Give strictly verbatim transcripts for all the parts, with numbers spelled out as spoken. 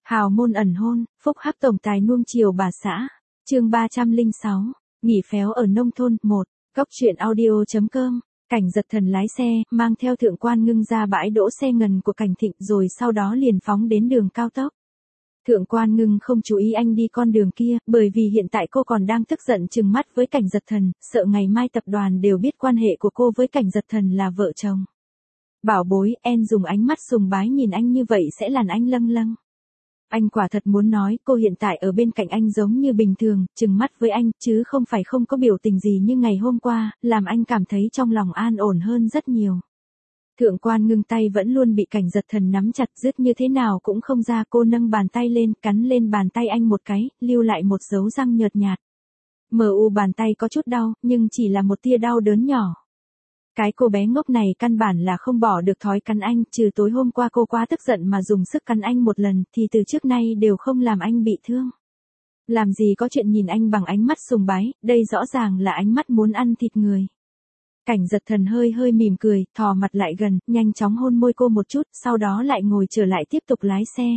Hào môn ẩn hôn, phúc hắc tổng tài nuông chiều bà xã. Chương ba trăm lẻ sáu, nghỉ phéo ở nông thôn. Một. Góc truyện audio.com. Cảnh Giật Thần lái xe, mang theo Thượng Quan Ngưng ra bãi đỗ xe ngần của Cảnh Thịnh rồi sau đó liền phóng đến đường cao tốc. Thượng Quan Ngưng không chú ý anh đi con đường kia, bởi vì hiện tại cô còn đang tức giận trừng mắt với Cảnh Giật Thần, sợ ngày mai tập đoàn đều biết quan hệ của cô với Cảnh Giật Thần là vợ chồng. Bảo bối, em dùng ánh mắt sùng bái nhìn anh như vậy sẽ làm anh lâng lâng. Anh quả thật muốn nói cô hiện tại ở bên cạnh anh giống như bình thường, trừng mắt với anh, chứ không phải không có biểu tình gì như ngày hôm qua, làm anh cảm thấy trong lòng an ổn hơn rất nhiều. Thượng Quan Ngưng tay vẫn luôn bị Cảnh Giật Thần nắm chặt, dứt như thế nào cũng không ra. Cô nâng bàn tay lên, cắn lên bàn tay anh một cái, lưu lại một dấu răng nhợt nhạt. Mờ u bàn tay có chút đau, nhưng chỉ là một tia đau đớn nhỏ. Cái cô bé ngốc này căn bản là không bỏ được thói cắn anh, trừ tối hôm qua cô quá tức giận mà dùng sức cắn anh một lần, thì từ trước nay đều không làm anh bị thương. Làm gì có chuyện nhìn anh bằng ánh mắt sùng bái, đây rõ ràng là ánh mắt muốn ăn thịt người. Cảnh Giật Thần hơi hơi mỉm cười, thò mặt lại gần, nhanh chóng hôn môi cô một chút, sau đó lại ngồi trở lại tiếp tục lái xe.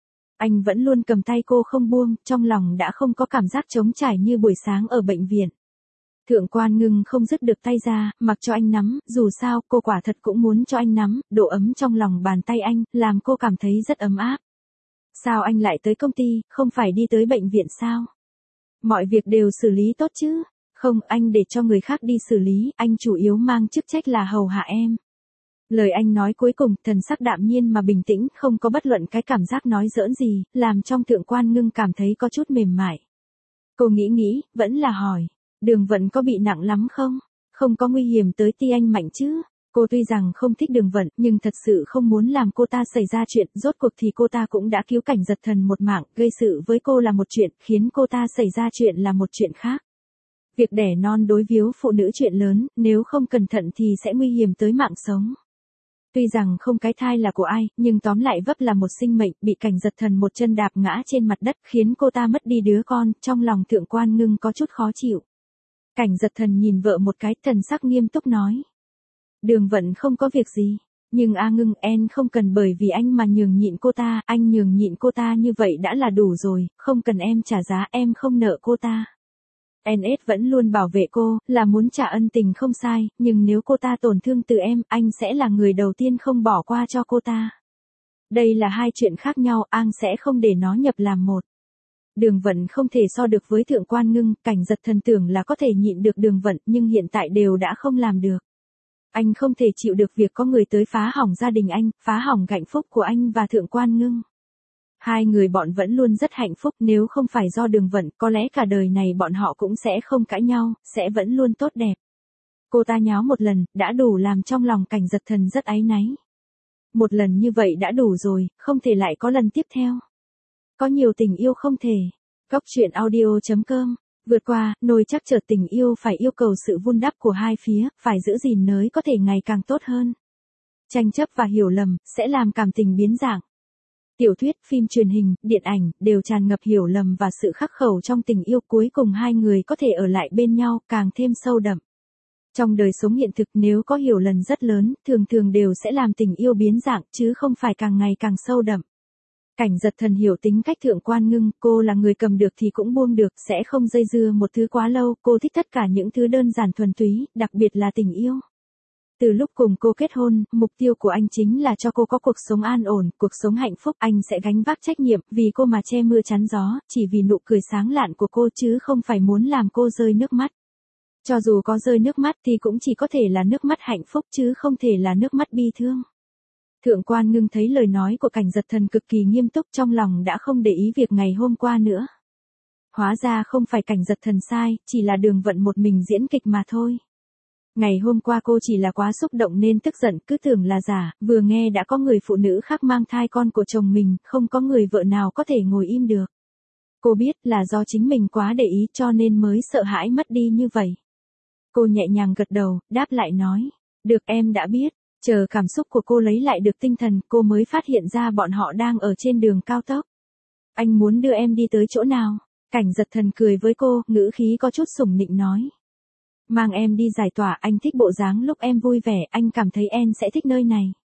Anh vẫn luôn cầm tay cô không buông, trong lòng đã không có cảm giác trống trải như buổi sáng ở bệnh viện. Thượng Quan Ngưng không dứt được tay ra, mặc cho anh nắm, dù sao cô quả thật cũng muốn cho anh nắm, độ ấm trong lòng bàn tay anh, làm cô cảm thấy rất ấm áp. Sao anh lại tới công ty, không phải đi tới bệnh viện sao? Mọi việc đều xử lý tốt chứ? Không, anh để cho người khác đi xử lý, anh chủ yếu mang chức trách là hầu hạ em. Lời anh nói cuối cùng, thần sắc đạm nhiên mà bình tĩnh, không có bất luận cái cảm giác nói giỡn gì, làm trong Thượng Quan Ngưng cảm thấy có chút mềm mại. Cô nghĩ nghĩ, vẫn là hỏi. Đường Vận có bị nặng lắm không? Không có nguy hiểm tới ti anh Mạnh chứ? Cô tuy rằng không thích Đường Vận, nhưng thật sự không muốn làm cô ta xảy ra chuyện, rốt cuộc thì cô ta cũng đã cứu Cảnh Giật Thần một mạng, gây sự với cô là một chuyện, khiến cô ta xảy ra chuyện là một chuyện khác. Việc đẻ non đối với phụ nữ chuyện lớn, nếu không cẩn thận thì sẽ nguy hiểm tới mạng sống. Tuy rằng không cái thai là của ai, nhưng tóm lại vấp là một sinh mệnh, bị Cảnh Giật Thần một chân đạp ngã trên mặt đất, khiến cô ta mất đi đứa con, trong lòng Thượng Quan Ngưng có chút khó chịu. Cảnh Giật Thần nhìn vợ một cái, thần sắc nghiêm túc nói. Đường Vận không có việc gì, nhưng A Ngưng, em không cần bởi vì anh mà nhường nhịn cô ta, anh nhường nhịn cô ta như vậy đã là đủ rồi, không cần em trả giá, em không nợ cô ta. en ét vẫn luôn bảo vệ cô, là muốn trả ân tình không sai, nhưng nếu cô ta tổn thương từ em, anh sẽ là người đầu tiên không bỏ qua cho cô ta. Đây là hai chuyện khác nhau, anh sẽ không để nó nhập làm một. Đường Vận không thể so được với Thượng Quan Ngưng, Cảnh Giật Thần tưởng là có thể nhịn được Đường Vận, nhưng hiện tại đều đã không làm được. Anh không thể chịu được việc có người tới phá hỏng gia đình anh, phá hỏng hạnh phúc của anh và Thượng Quan Ngưng. Hai người bọn vẫn luôn rất hạnh phúc, nếu không phải do Đường Vận, có lẽ cả đời này bọn họ cũng sẽ không cãi nhau, sẽ vẫn luôn tốt đẹp. Cô ta nháo một lần, đã đủ làm trong lòng Cảnh Giật Thần rất áy náy. Một lần như vậy đã đủ rồi, không thể lại có lần tiếp theo. Có nhiều tình yêu không thể. Góc truyện audio.com. Vượt qua, nồi chắc chở tình yêu phải yêu cầu sự vun đắp của hai phía, phải giữ gìn nới có thể ngày càng tốt hơn. Tranh chấp và hiểu lầm, sẽ làm cảm tình biến dạng. Tiểu thuyết, phim truyền hình, điện ảnh, đều tràn ngập hiểu lầm và sự khắc khẩu trong tình yêu, cuối cùng hai người có thể ở lại bên nhau, càng thêm sâu đậm. Trong đời sống hiện thực nếu có hiểu lầm rất lớn, thường thường đều sẽ làm tình yêu biến dạng, chứ không phải càng ngày càng sâu đậm. Cảnh Giật Thần hiểu tính cách Thượng Quan Ngưng, cô là người cầm được thì cũng buông được, sẽ không dây dưa một thứ quá lâu, cô thích tất cả những thứ đơn giản thuần túy, đặc biệt là tình yêu. Từ lúc cùng cô kết hôn, mục tiêu của anh chính là cho cô có cuộc sống an ổn, cuộc sống hạnh phúc, anh sẽ gánh vác trách nhiệm, vì cô mà che mưa chắn gió, chỉ vì nụ cười sáng lạn của cô chứ không phải muốn làm cô rơi nước mắt. Cho dù có rơi nước mắt thì cũng chỉ có thể là nước mắt hạnh phúc chứ không thể là nước mắt bi thương. Thượng Quan Ngưng thấy lời nói của Cảnh Giật Thần cực kỳ nghiêm túc, trong lòng đã không để ý việc ngày hôm qua nữa. Hóa ra không phải Cảnh Giật Thần sai, chỉ là Đường Vận một mình diễn kịch mà thôi. Ngày hôm qua cô chỉ là quá xúc động nên tức giận, cứ tưởng là giả, vừa nghe đã có người phụ nữ khác mang thai con của chồng mình, không có người vợ nào có thể ngồi im được. Cô biết là do chính mình quá để ý cho nên mới sợ hãi mất đi như vậy. Cô nhẹ nhàng gật đầu, đáp lại nói. Được, em đã biết. Chờ cảm xúc của cô lấy lại được tinh thần, cô mới phát hiện ra bọn họ đang ở trên đường cao tốc. Anh muốn đưa em đi tới chỗ nào? Cảnh Giật Thần cười với cô, ngữ khí có chút sủng nịnh nói. Mang em đi giải tỏa, anh thích bộ dáng lúc em vui vẻ, anh cảm thấy em sẽ thích nơi này.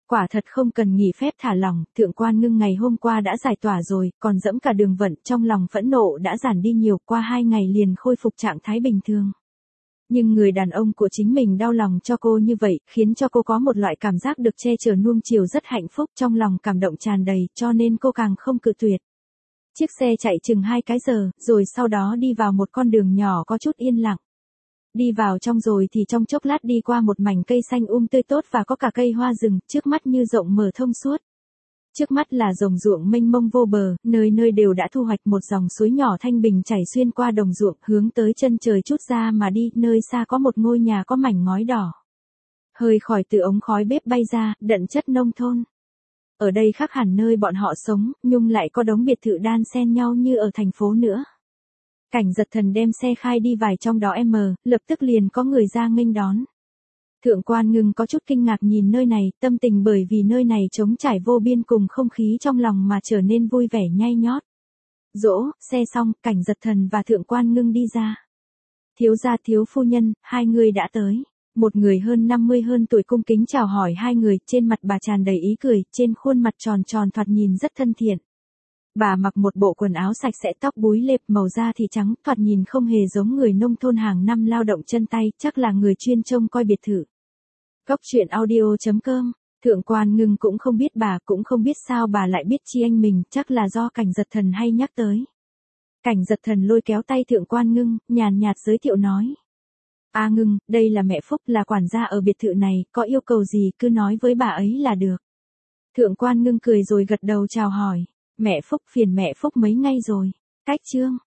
Quả thật không cần nghỉ phép thả lỏng, Thượng Quan Ngưng ngày hôm qua đã giải tỏa rồi, còn dẫm cả đường vận, trong lòng phẫn nộ đã giảm đi nhiều, qua hai ngày liền khôi phục trạng thái bình thường. Nhưng người đàn ông của chính mình đau lòng cho cô như vậy, khiến cho cô có một loại cảm giác được che chở nuông chiều rất hạnh phúc, trong lòng cảm động tràn đầy, cho nên cô càng không cự tuyệt. Chiếc xe chạy chừng hai cái giờ, rồi sau đó đi vào một con đường nhỏ có chút yên lặng. Đi vào trong rồi thì trong chốc lát đi qua một mảnh cây xanh um tươi tốt và có cả cây hoa rừng, trước mắt như rộng mở thông suốt. Trước mắt là đồng ruộng mênh mông vô bờ, nơi nơi đều đã thu hoạch, một dòng suối nhỏ thanh bình chảy xuyên qua đồng ruộng, hướng tới chân trời chút ra mà đi, nơi xa có một ngôi nhà có mảnh ngói đỏ. Hơi khỏi từ ống khói bếp bay ra, đậm chất nông thôn. Ở đây khác hẳn nơi bọn họ sống, nhưng lại có đống biệt thự đan xen nhau như ở thành phố nữa. Cảnh Giật Thần đem xe khai đi vài trong đó em, lập tức liền có người ra nghênh đón. Thượng Quan Ngưng có chút kinh ngạc nhìn nơi này, tâm tình bởi vì nơi này trống trải vô biên cùng không khí trong lòng mà trở nên vui vẻ nhai nhót. Dỗ, xe xong, Cảnh Giật Thần và Thượng Quan Ngưng đi ra. Thiếu gia thiếu phu nhân, hai người đã tới. Một người hơn năm mươi hơn tuổi cung kính chào hỏi hai người, trên mặt bà tràn đầy ý cười, trên khuôn mặt tròn tròn thoạt nhìn rất thân thiện. Bà mặc một bộ quần áo sạch sẽ, tóc búi lệp, màu da thì trắng, thoạt nhìn không hề giống người nông thôn hàng năm lao động chân tay, chắc là người chuyên trông coi biệt thự. Góc truyện audio chấm com, Thượng Quan Ngưng cũng không biết bà, cũng không biết sao bà lại biết chi anh mình, chắc là do Cảnh Giật Thần hay nhắc tới. Cảnh Giật Thần lôi kéo tay Thượng Quan Ngưng, nhàn nhạt giới thiệu nói. A Ngưng, đây là mẹ Phúc, là quản gia ở biệt thự này, có yêu cầu gì cứ nói với bà ấy là được. Thượng Quan Ngưng cười rồi gật đầu chào hỏi. Mẹ Phúc, phiền mẹ Phúc mấy ngày rồi. Cách chương.